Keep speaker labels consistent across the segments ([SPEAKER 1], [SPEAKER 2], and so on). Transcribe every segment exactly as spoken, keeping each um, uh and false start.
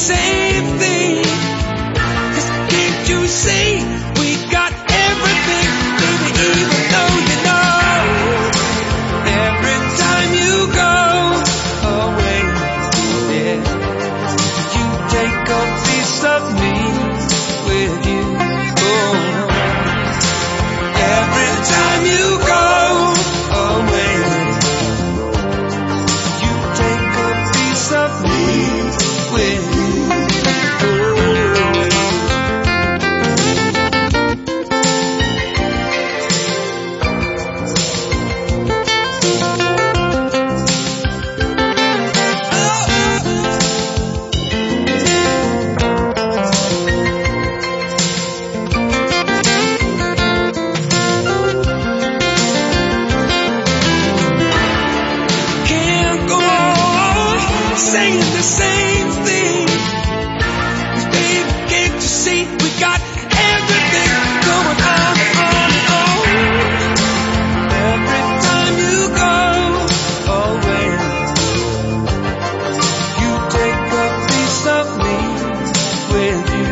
[SPEAKER 1] same thing. 'Cause can't you see we got everything, baby, even though you know every time you go away, yeah, you take a piece of me with you. Oh, every time you go away, you take a piece of me with you. Saying the same thing. 'Cause baby, can't you see we got everything going on, on, on. Every time you go away, you take a piece of me with you.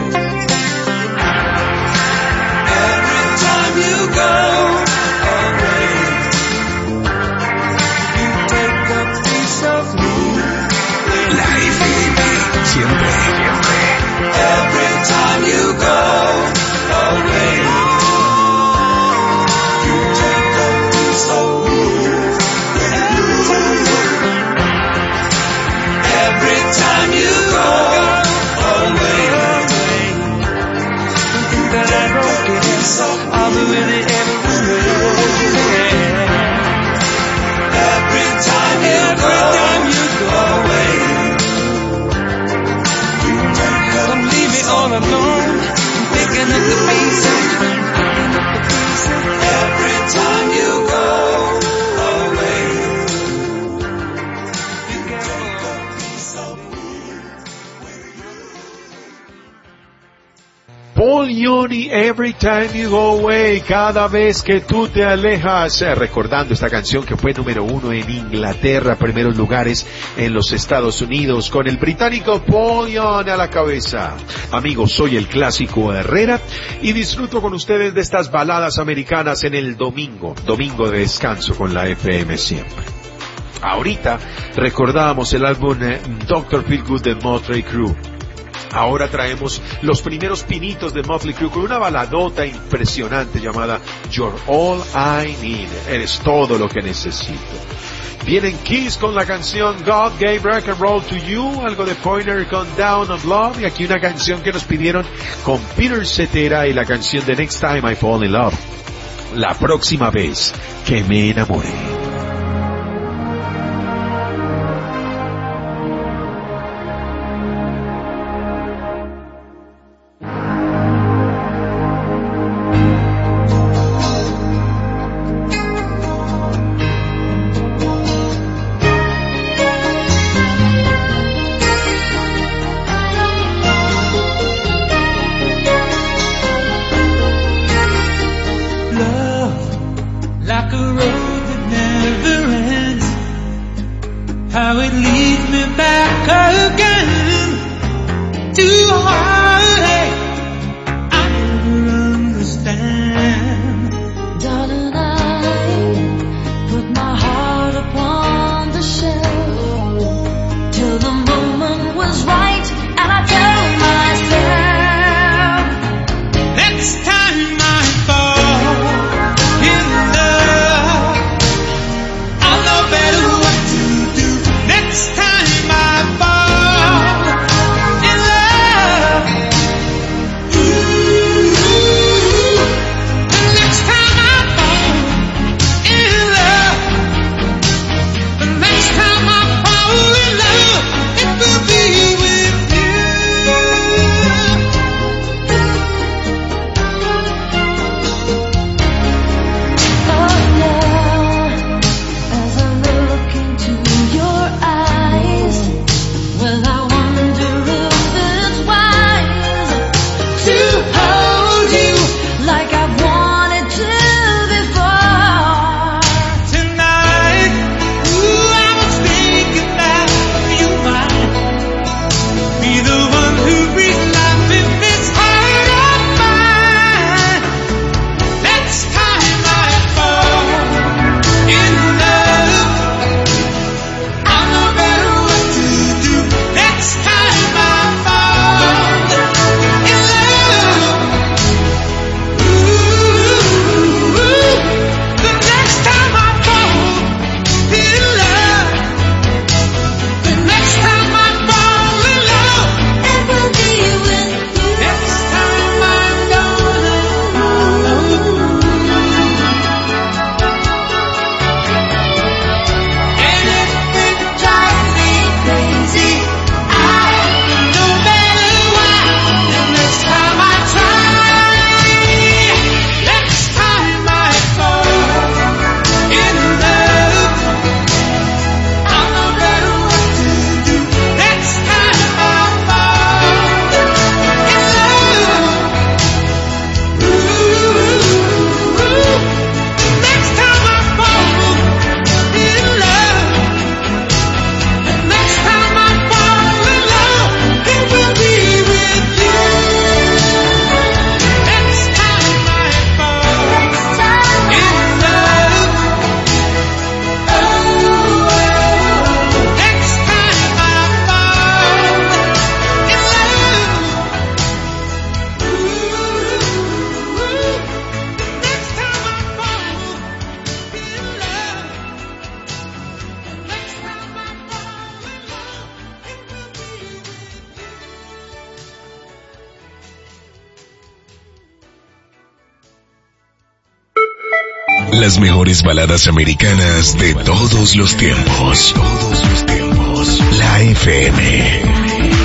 [SPEAKER 1] Every time you go away, you take a piece of me.
[SPEAKER 2] La F M, siempre, siempre.
[SPEAKER 1] Every time you go away, you take a piece of me. Every time you go away, that I don't get, I'll be with it every way. Every time you go away, don't leave me all alone, picking up the pieces, picking up the pieces. Every time you go away, you get a piece of me with you.
[SPEAKER 3] Paul Young, Every Time You Go Away, cada vez que tú te alejas, eh, recordando esta canción que fue número uno en Inglaterra, primeros lugares en los Estados Unidos, con el británico Paul Young a la cabeza. Amigos, soy el Clásico Herrera y disfruto con ustedes de estas baladas americanas en el domingo, domingo de descanso con la F M siempre. Ahorita recordábamos el álbum eh, doctor Feelgood de Motley Crue. Ahora traemos los primeros pinitos de Motley Crue con una baladota impresionante llamada You're All I Need. Eres todo lo que necesito. Vienen Kiss con la canción God Gave Rock and Roll to You, algo de Pointer con Down on Love, y aquí una canción que nos pidieron con Peter Cetera y la canción de Next Time I Fall in Love. La próxima vez que me enamore.
[SPEAKER 1] Like a road that never
[SPEAKER 2] Las mejores baladas americanas de todos los tiempos. Todos los tiempos. La F M.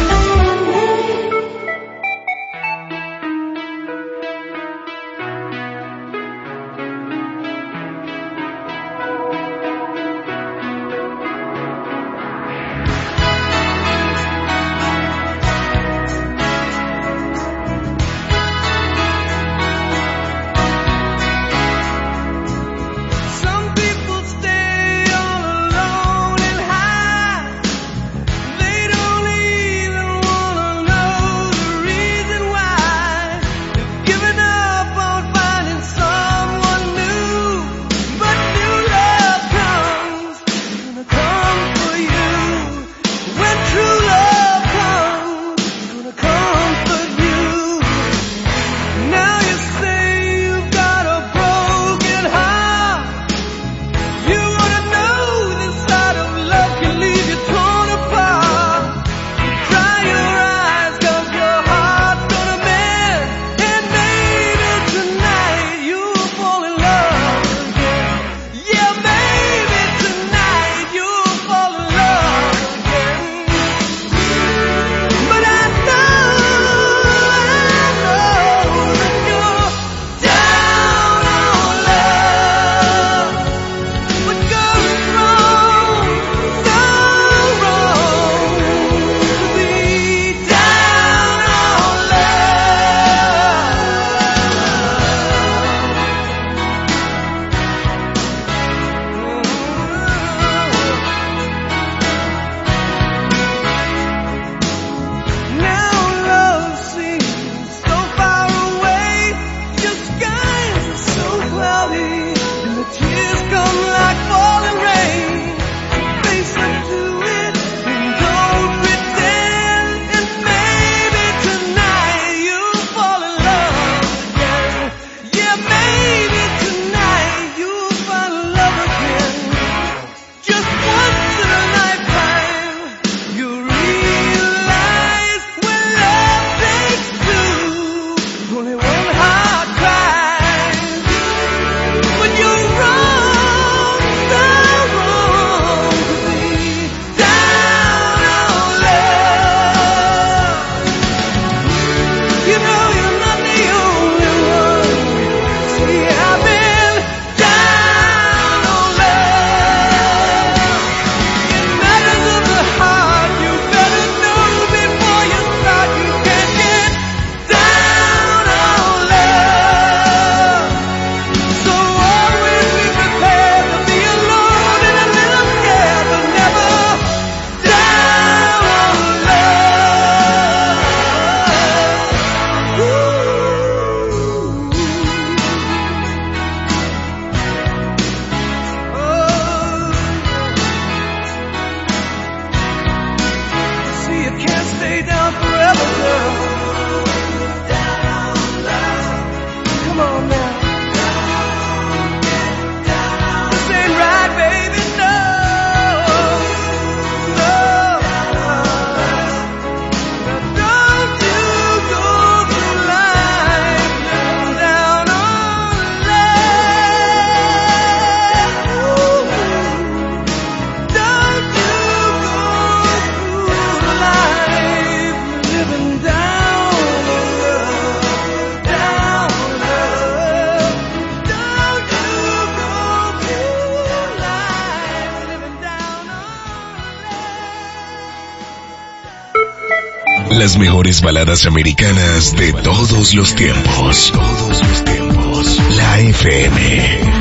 [SPEAKER 2] Las mejores baladas americanas de todos los tiempos. Todos los tiempos. La F M.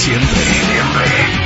[SPEAKER 2] Siempre. Siempre.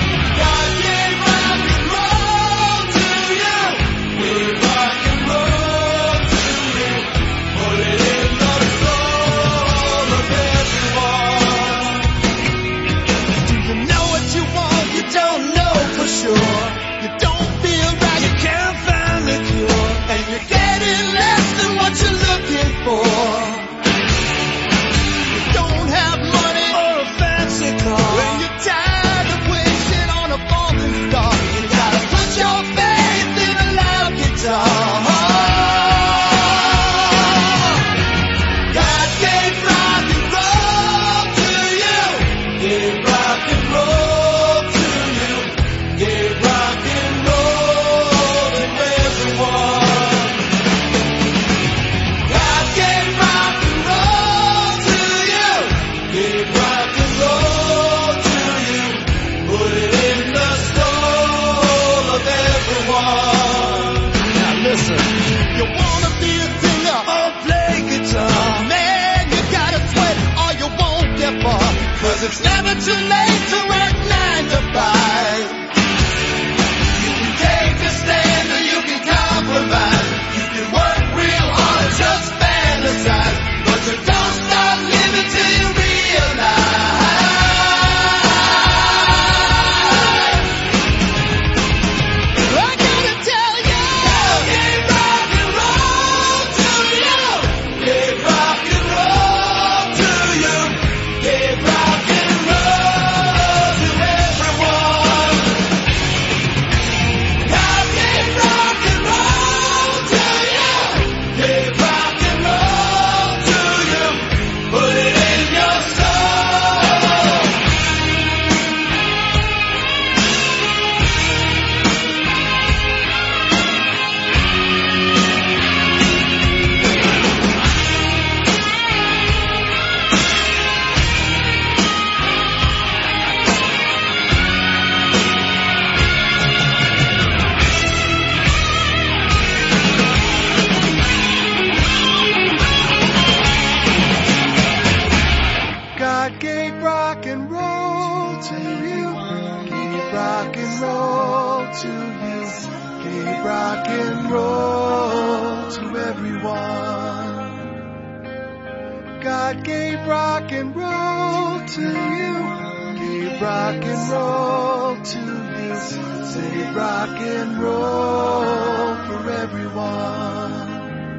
[SPEAKER 1] It's never too late to work nine to five. You can take a stand or you can compromise. You can work real hard or just fantasize. But you don't stop living till you realize. I gotta tell you, give rock and roll to you. Give rock and roll to you. Give rock and roll to everyone. God gave rock and roll to you. Give rock and roll to you. Put it in your soul. God gave rock and roll to you. Gave rock and roll to you. Gave rock and roll to everyone. God gave rock and roll to you. Gave rock and roll to you. Say rock and roll for everyone.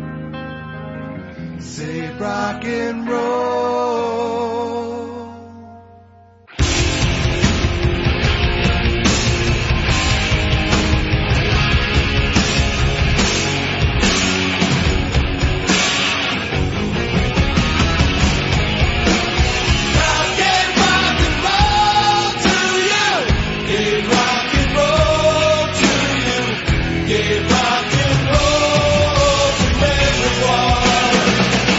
[SPEAKER 1] Say rock and roll. God gave rock and roll to you. Gave rock and roll to you. Gave rock and roll to everyone.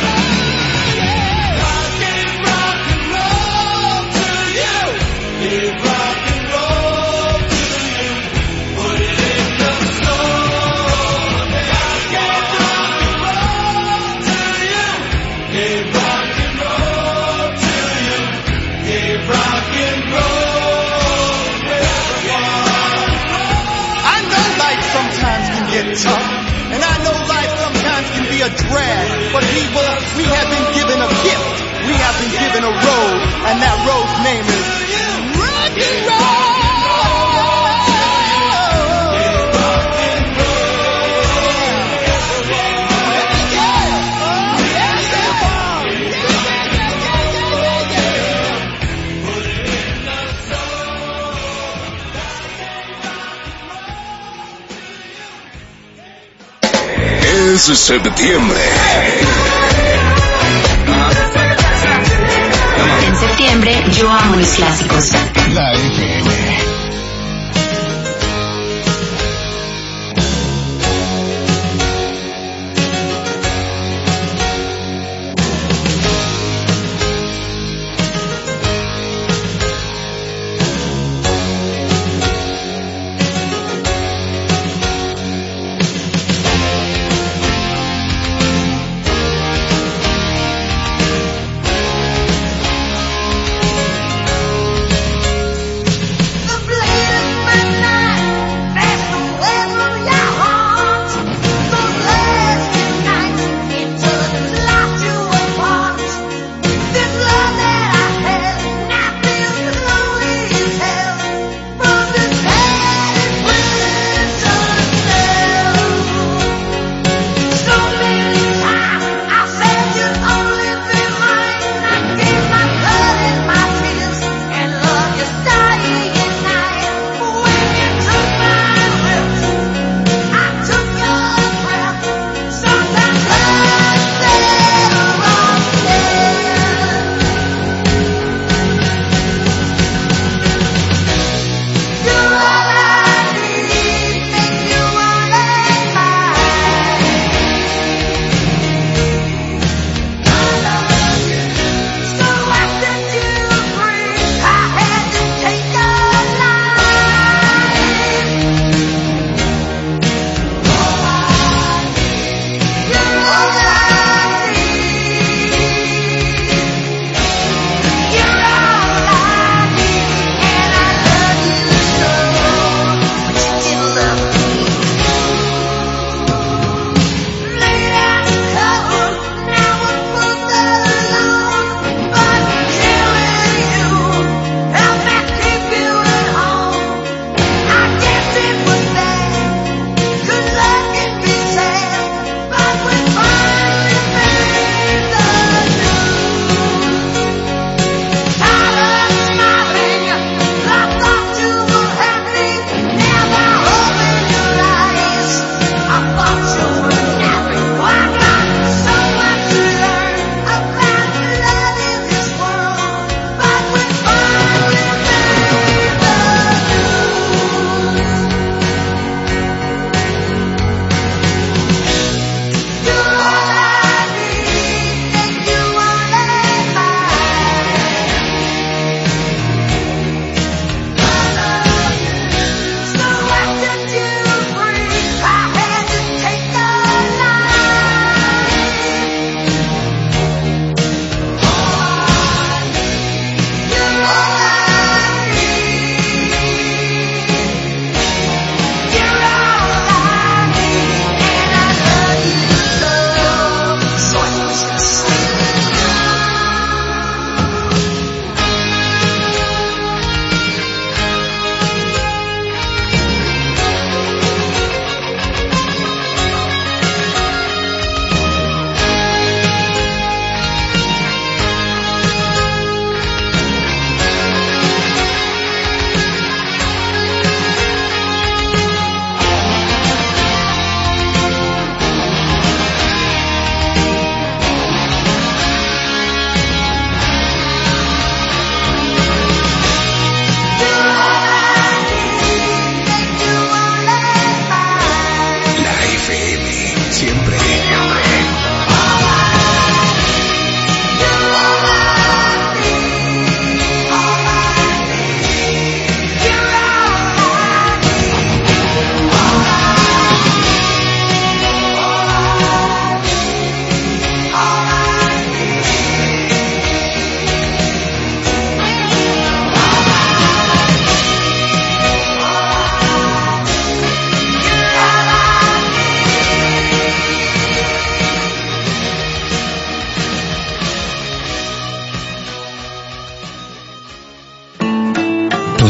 [SPEAKER 1] God gave rock and roll to you. Gave rock and roll to you. Put it in the soul. God gave rock and roll to you. Gave rock and roll to you. Gave rock and roll to everyone. I know life sometimes can get tough, and I know life sometimes can be a drag. But people, we have been given a gift. We have been given a road, and that road's name is rock and roll.
[SPEAKER 2] Es septiembre.
[SPEAKER 4] En septiembre yo amo los clásicos.
[SPEAKER 2] La F M.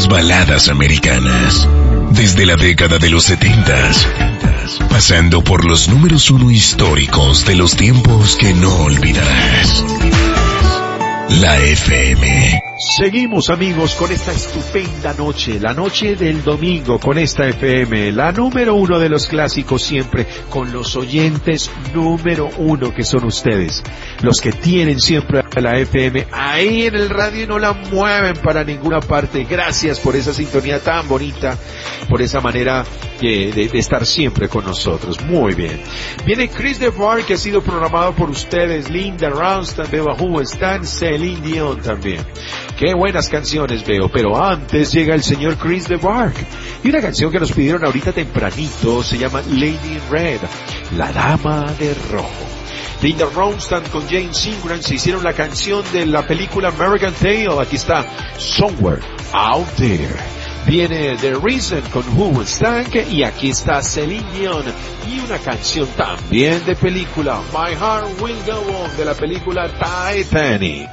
[SPEAKER 2] mejores baladas americanas. Desde la década de los setentas, pasando por los números uno históricos de los tiempos que no olvidarás. La F M.
[SPEAKER 3] Seguimos, amigos, con esta estupenda noche, la noche del domingo con esta F M, la número uno de los clásicos siempre, con los oyentes número uno que son ustedes, los que tienen siempre a la F M ahí en el radio y no la mueven para ninguna parte. Gracias por esa sintonía tan bonita, por esa manera de, de, de estar siempre con nosotros. Muy bien. Viene Chris DeVar, que ha sido programado por ustedes, Linda Ronstadt, Beba Who Stan, Celine Dion también. Qué buenas canciones veo, pero antes llega el señor Chris DeVar. Y una canción que nos pidieron ahorita tempranito se llama Lady in Red, la dama de rojo. Linda Ronstadt con James Ingram se hicieron la canción de la película American Tail. Aquí está Somewhere Out There. Viene The Reason con Who Stank y aquí está Celine Dion y una canción también de película, My Heart Will Go On, de la película Titanic.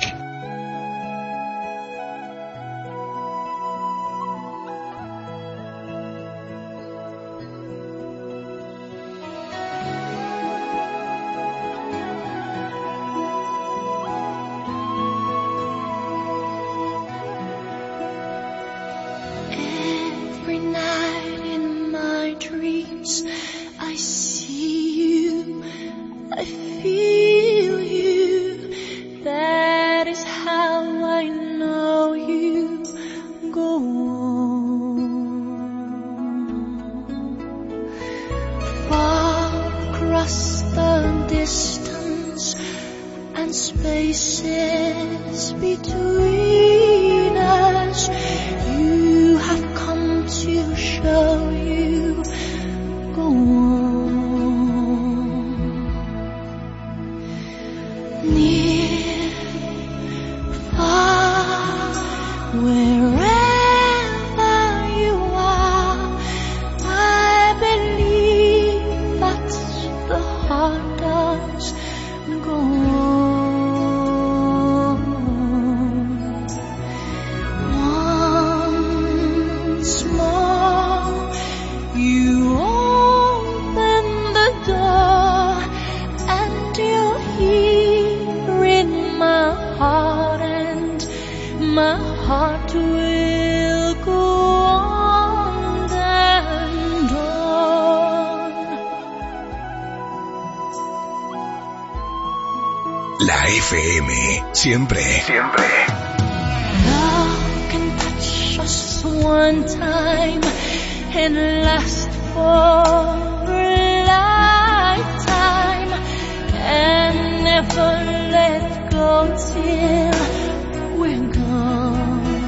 [SPEAKER 2] La F M, siempre, siempre.
[SPEAKER 5] Love can touch us one time and last for a lifetime and never let go till we're gone.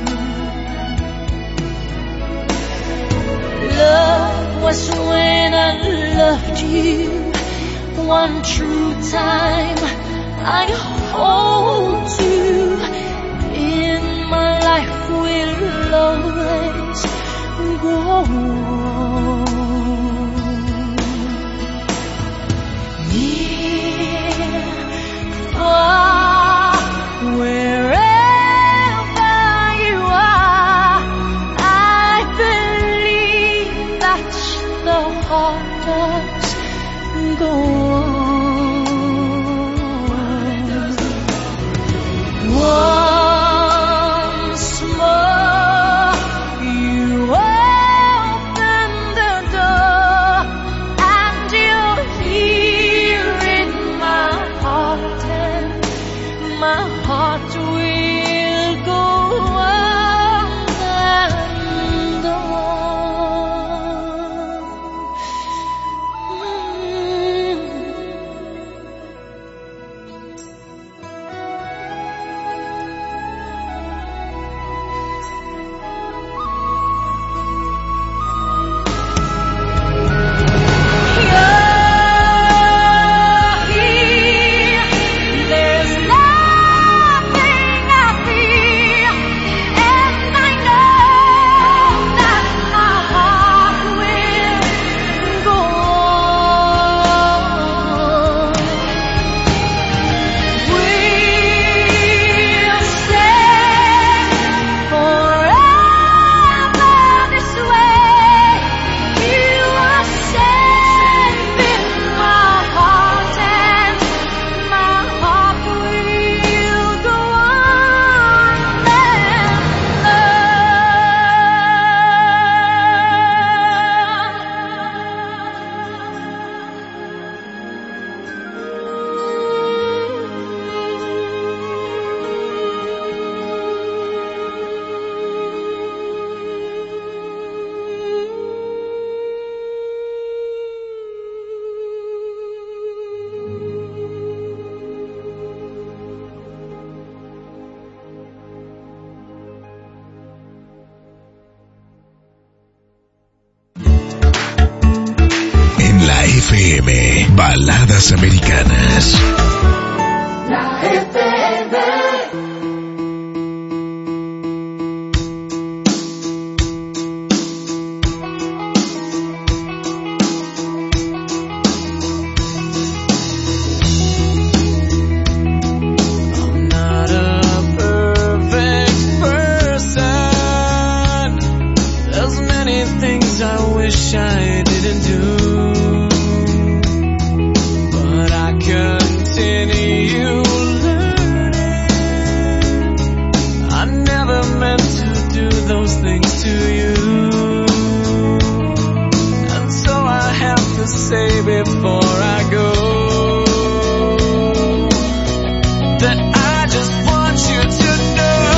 [SPEAKER 5] Love was when I loved you one true time. I hold you in my life will always go on. Near, far, wherever you are, I believe that the heart does go on. Once more,
[SPEAKER 2] F M, baladas americanas.
[SPEAKER 5] La F M.
[SPEAKER 1] I didn't do, but I continue learning. I never meant to do those things to you, and so I have to say before I go that I just want you to know.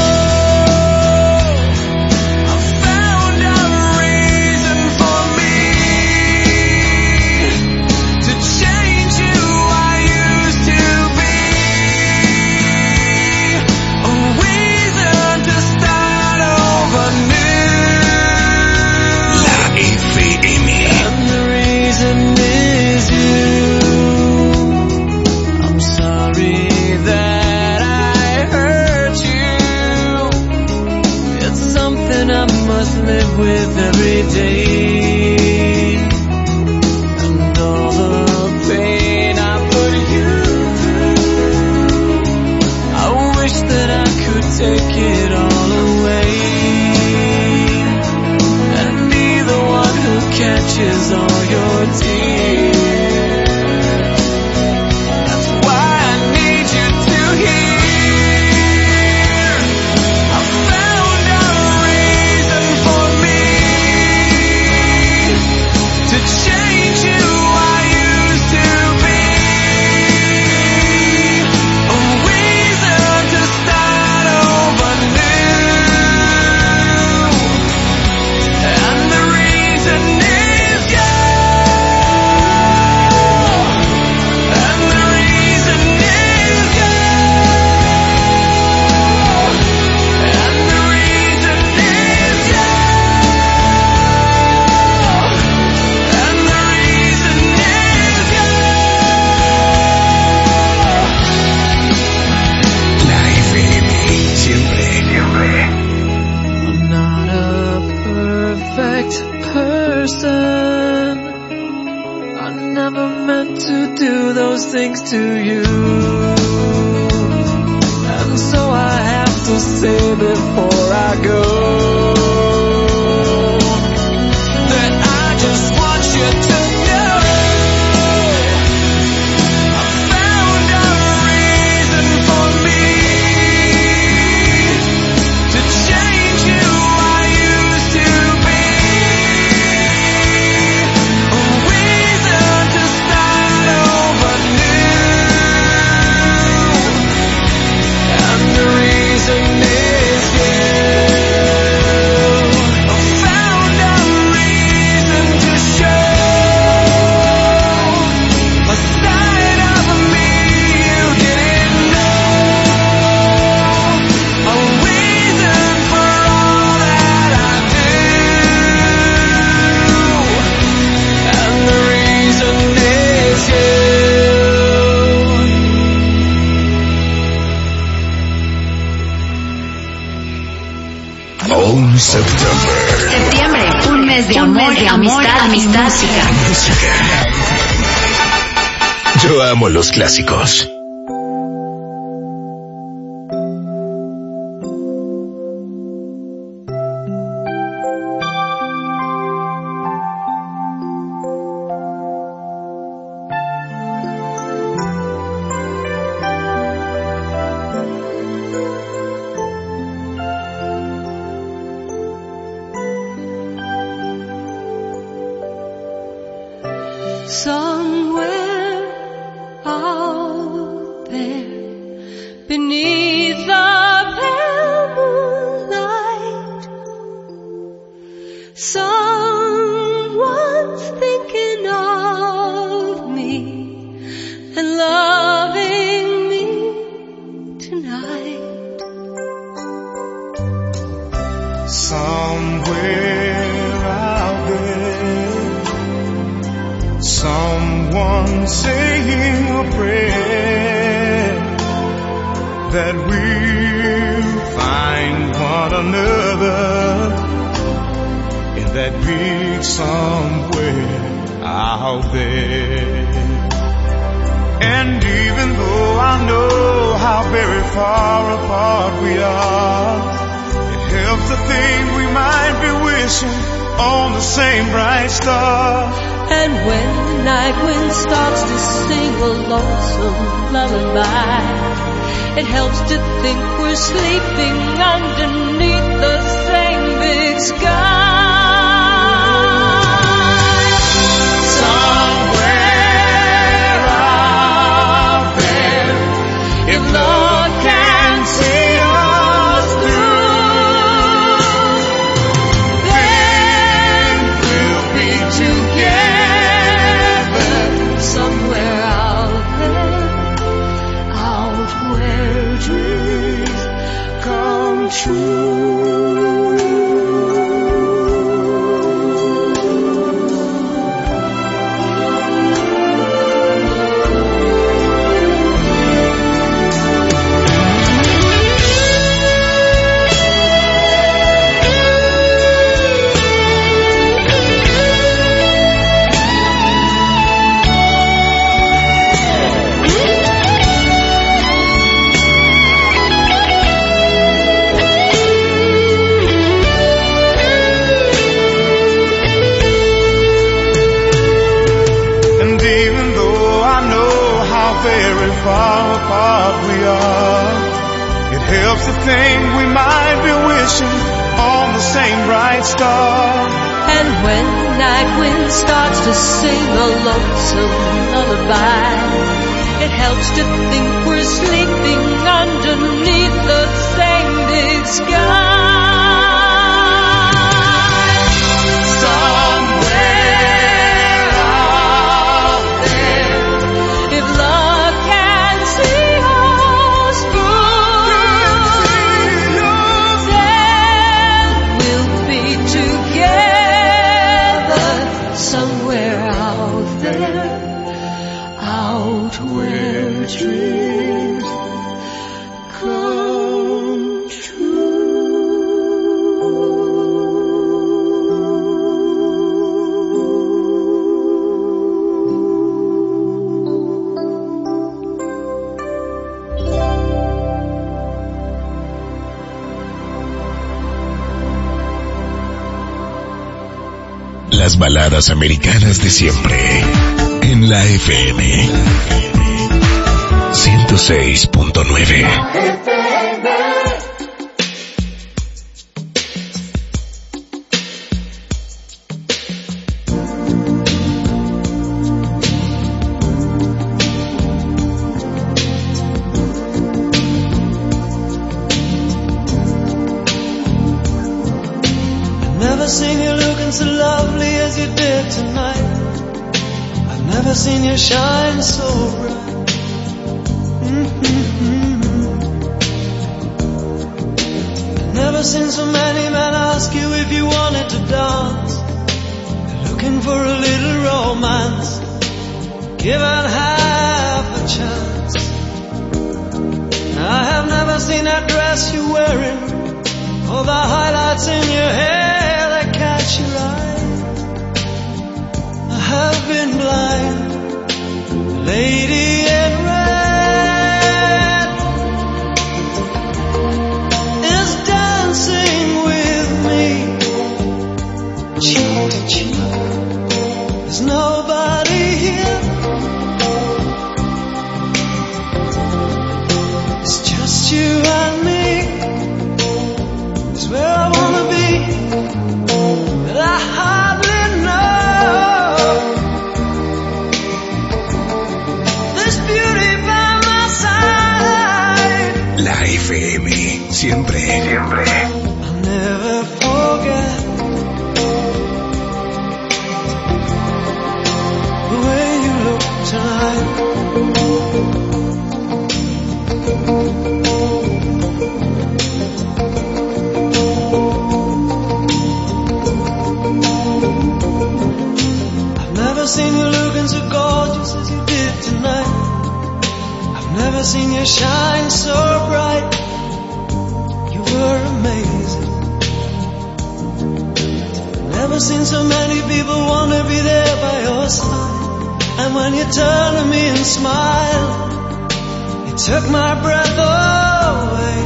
[SPEAKER 1] Live with every day, and all the pain I put you through, I wish that I could take it all away, and be the one who catches all your tears. That's why I need you to hear. Things to you, and so I have to say before I go that I just want you to know I found a reason for me to change who I used to be, a reason to start over new. The reason is you. I found a reason to show a side of me you didn't know, a reason for all that I do, and the reason is you.
[SPEAKER 2] All September.
[SPEAKER 4] Septiembre, un mes de un amor, mes de amor, amistad, amistad, música.
[SPEAKER 2] Música. Yo amo los clásicos.
[SPEAKER 5] Somewhere out there, beneath the pale moonlight, someone's thinking of me and loving me tonight.
[SPEAKER 6] Somewhere out there, some saying a prayer that we'll find one another in that big somewhere out there. And even though I know how very far apart we are, it helps to think we might be wishing on the same bright star.
[SPEAKER 5] And when the night wind starts to sing a lonesome lullaby, it helps to think we're sleeping underneath the same big sky. Somewhere out there, if love can see us through, then we'll be together somewhere out there, out where dreams come true.
[SPEAKER 6] Far apart we are, it helps to think we might be wishing on the same bright star.
[SPEAKER 5] And when the night wind starts to sing a lonesome lullaby, it helps to think we're sleeping underneath the same big sky. Somewhere out there, if love can see us through, then we'll be together somewhere out there, out where dreams come true.
[SPEAKER 2] Las baladas americanas de siempre en la F M ciento seis punto nueve.
[SPEAKER 7] Never seen you looking so lovely as you did tonight. I've never seen you shine so bright. Mm-hmm. I've never seen so many men ask you if you wanted to dance. They're looking for a little romance, given half a chance. I have never seen that dress you're wearing, all the highlights in your hair that catch your eye. I have been blind, lady in red is dancing with me, cheek to cheek. There's nobody here, it's just you and me. Where I wanna be, but I hardly know. This beauty by my side.
[SPEAKER 2] La F M, siempre, siempre.
[SPEAKER 7] I'll never forget the way you look tonight. I've never seen you looking so gorgeous as you did never seen you shine so bright. You were amazing. Never seen so many people want to be there by your side. And when you turned to me and smiled, it took my breath away.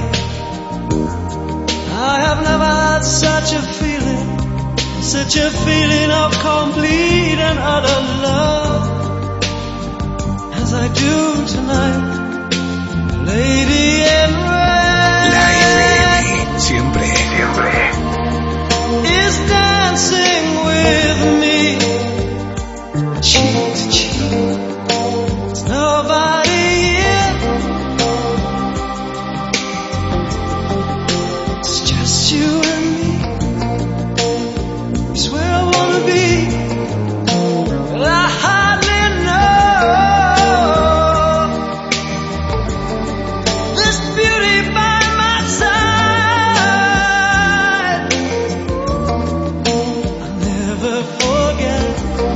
[SPEAKER 7] I have never had such a feeling, such a feeling of complete and utter love as I do tonight. Lady in red,
[SPEAKER 2] La F M, siempre, siempre,
[SPEAKER 7] is dancing with me, cheek to cheek. There's nobody here, it's just you and me. It's where I wanna be, but I hardly know this beauty by my side. I'll never forget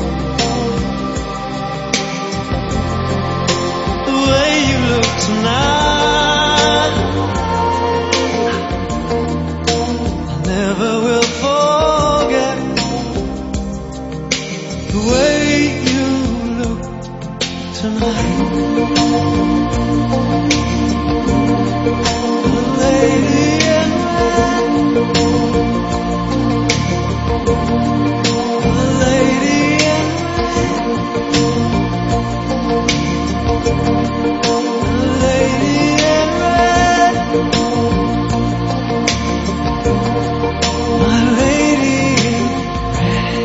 [SPEAKER 7] the way you look tonight. I never will forget the way you look tonight. The lady in red, the lady in red, the lady in red, my lady in red.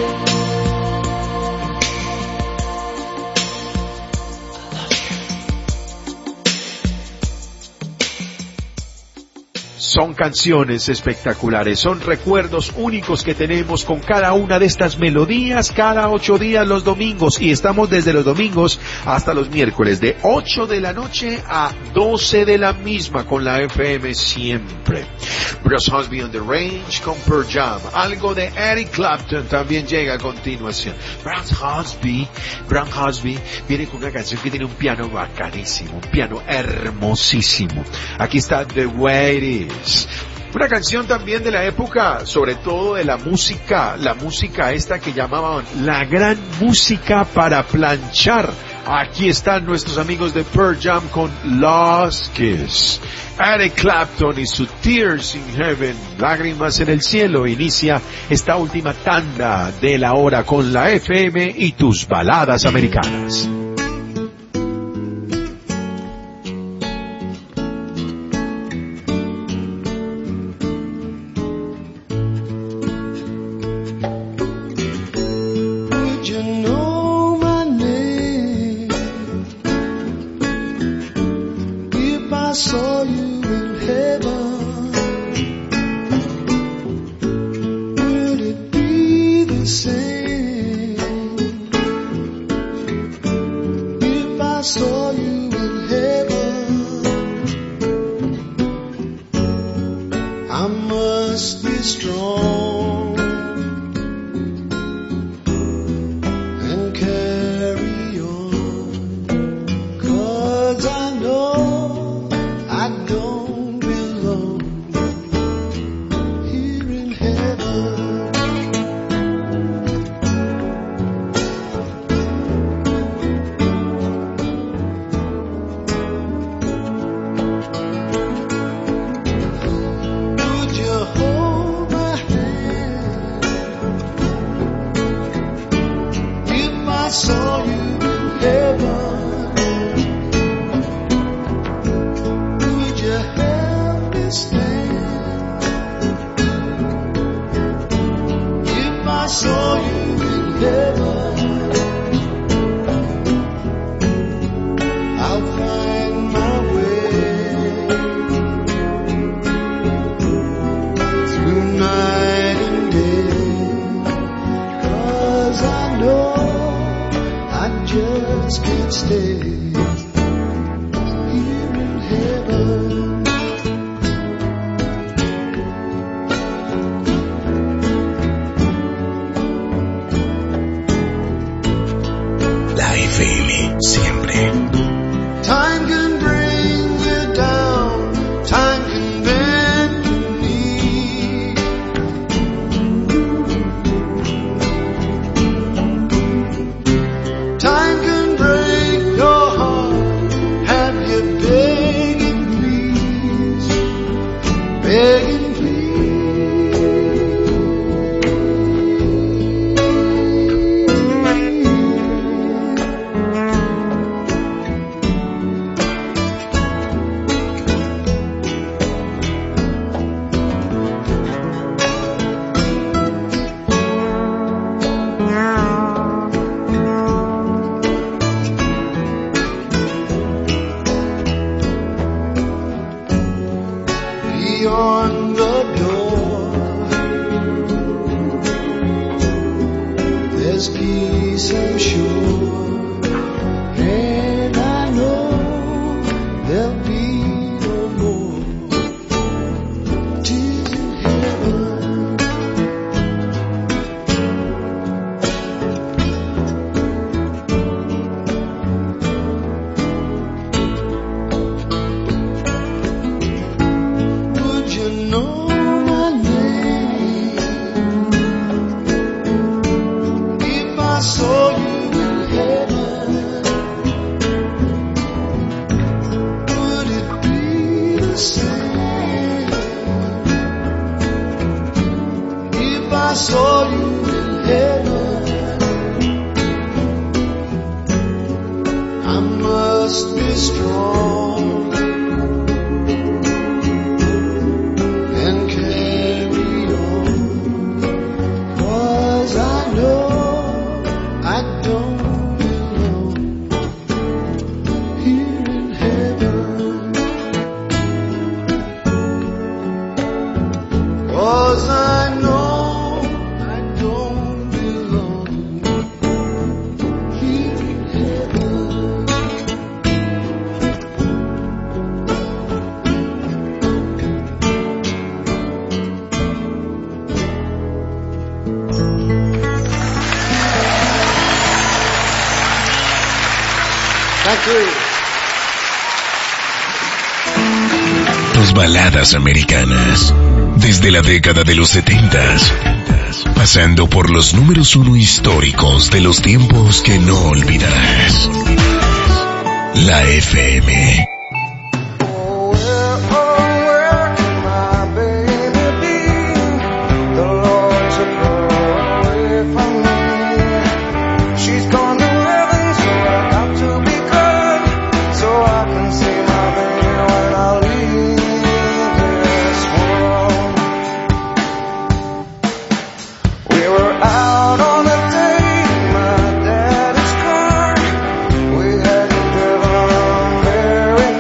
[SPEAKER 3] Son canciones espectaculares, son recuerdos únicos que tenemos con cada una de estas melodías cada ocho días los domingos, y estamos desde los domingos hasta los miércoles de ocho de la noche a doce de la misma con la F M siempre. Bruce Hosby on the Range con Pearl Jam, algo de Eric Clapton también llega a continuación. Bruce Hosby, Bruce Hosby viene con una canción que tiene un piano bacanísimo, un piano hermosísimo. Aquí está The Way It Is. Una canción también de la época, sobre todo de la música, la música esta que llamaban la gran música para planchar. Aquí están nuestros amigos de Pearl Jam con Lost Kiss. Eric Clapton y su Tears in Heaven, lágrimas en el cielo, inicia esta última tanda de la hora con la F M y tus baladas americanas.
[SPEAKER 2] La F M siempre.
[SPEAKER 6] Time can bring
[SPEAKER 8] there's peace, I'm sure, and I know there'll be no more tears in heaven. Would you know my name if I saw you in heaven? Would it be the same if I saw you in heaven? I must be strong and carry on, 'cause I know I don't belong here in heaven. 'Cause I know I don't belong here in heaven. Thank you.
[SPEAKER 2] Tus baladas americanas. Desde la década de los setentas. Pasando por los números uno históricos de los tiempos que no olvidarás. La F M.
[SPEAKER 8] Oh, where, oh, where can my baby be? The Lord took her away from me. She's gone to heaven, so I got to be good, so I can see my baby when I leave this world. We were out on a date in my daddy's car. We hadn't driven very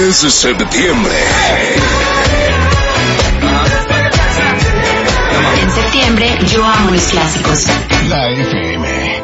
[SPEAKER 2] Es septiembre.
[SPEAKER 4] En septiembre yo amo los clásicos.
[SPEAKER 2] La F M.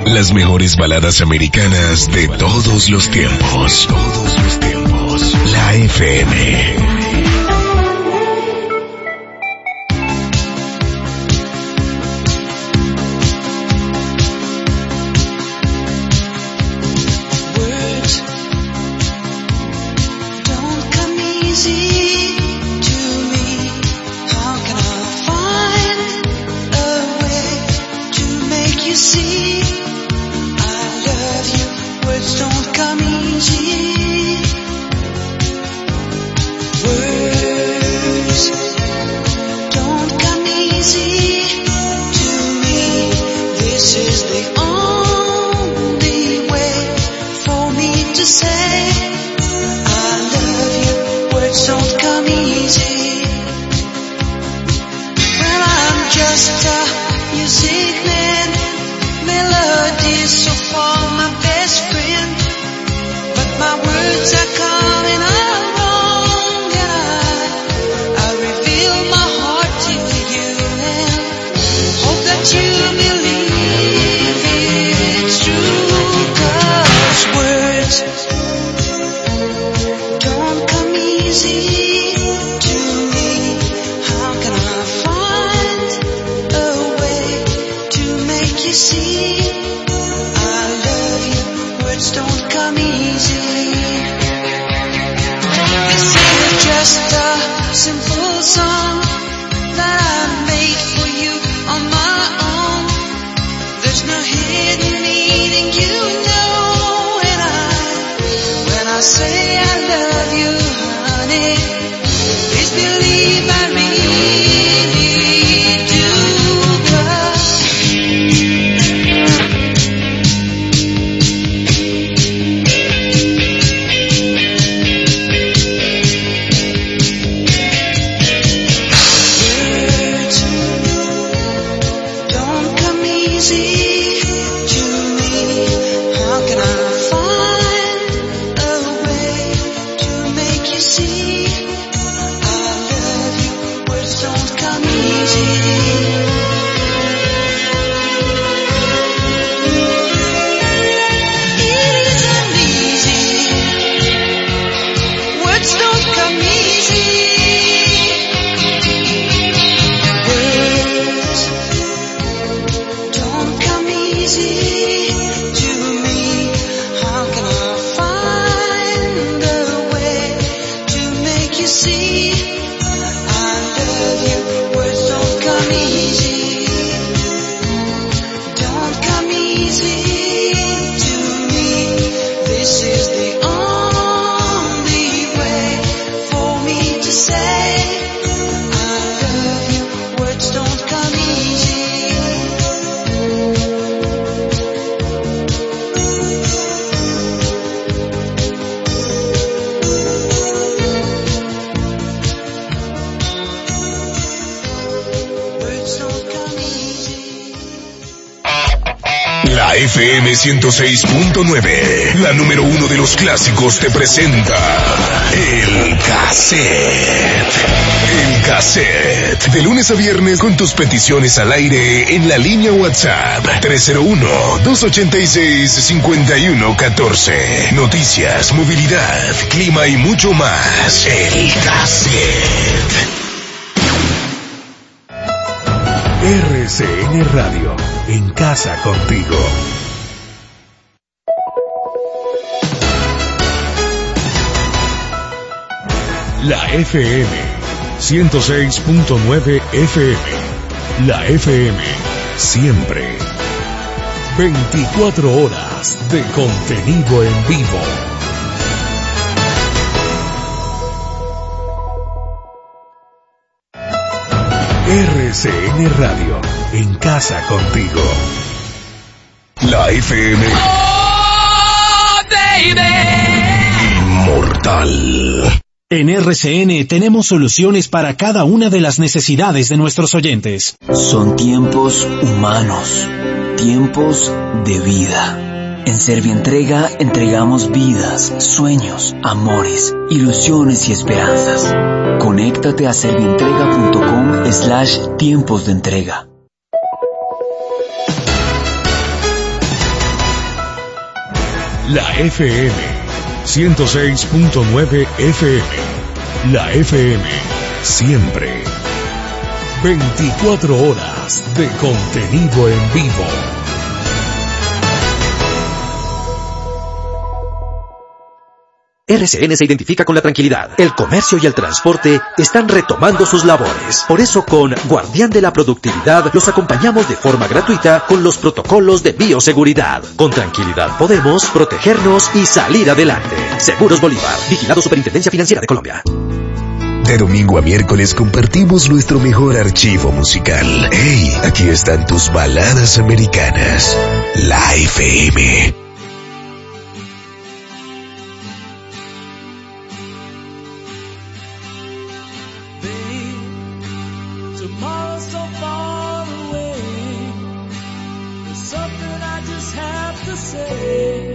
[SPEAKER 2] Las mejores baladas americanas de todos los tiempos. Todos los tiempos. La F M. F M ciento seis punto nueve, la número uno de los clásicos, te presenta El Cassette. El Cassette. De lunes a viernes con tus peticiones al aire en la línea WhatsApp tres cero uno, dos ochenta y seis, cincuenta y uno catorce. Noticias, movilidad, clima y mucho más. El Cassette.
[SPEAKER 9] R C N Radio, en casa contigo. La F M ciento seis punto nueve F M. La F M siempre. veinticuatro horas de contenido en vivo. R C N Radio, en casa contigo.
[SPEAKER 2] La F M.
[SPEAKER 1] Oh, baby.
[SPEAKER 2] Inmortal.
[SPEAKER 10] En R C N tenemos soluciones para cada una de las necesidades de nuestros oyentes.
[SPEAKER 11] Son tiempos humanos, tiempos de vida. En Servientrega entregamos vidas, sueños, amores, ilusiones y esperanzas. Conéctate a servientrega.com slash tiempos de entrega.
[SPEAKER 9] La F M ciento seis punto nueve F M. La F M siempre. veinticuatro horas de contenido en vivo.
[SPEAKER 12] R C N se identifica con la tranquilidad. El comercio y el transporte están retomando sus labores. Por eso, con Guardián de la Productividad, los acompañamos de forma gratuita con los protocolos de bioseguridad. Con tranquilidad podemos protegernos y salir adelante. Seguros Bolívar, vigilado Superintendencia Financiera de Colombia.
[SPEAKER 2] De domingo a miércoles compartimos nuestro mejor archivo musical. Hey, aquí están tus baladas americanas. La F M.
[SPEAKER 1] Tomorrow's so far away. There's something I just have to say.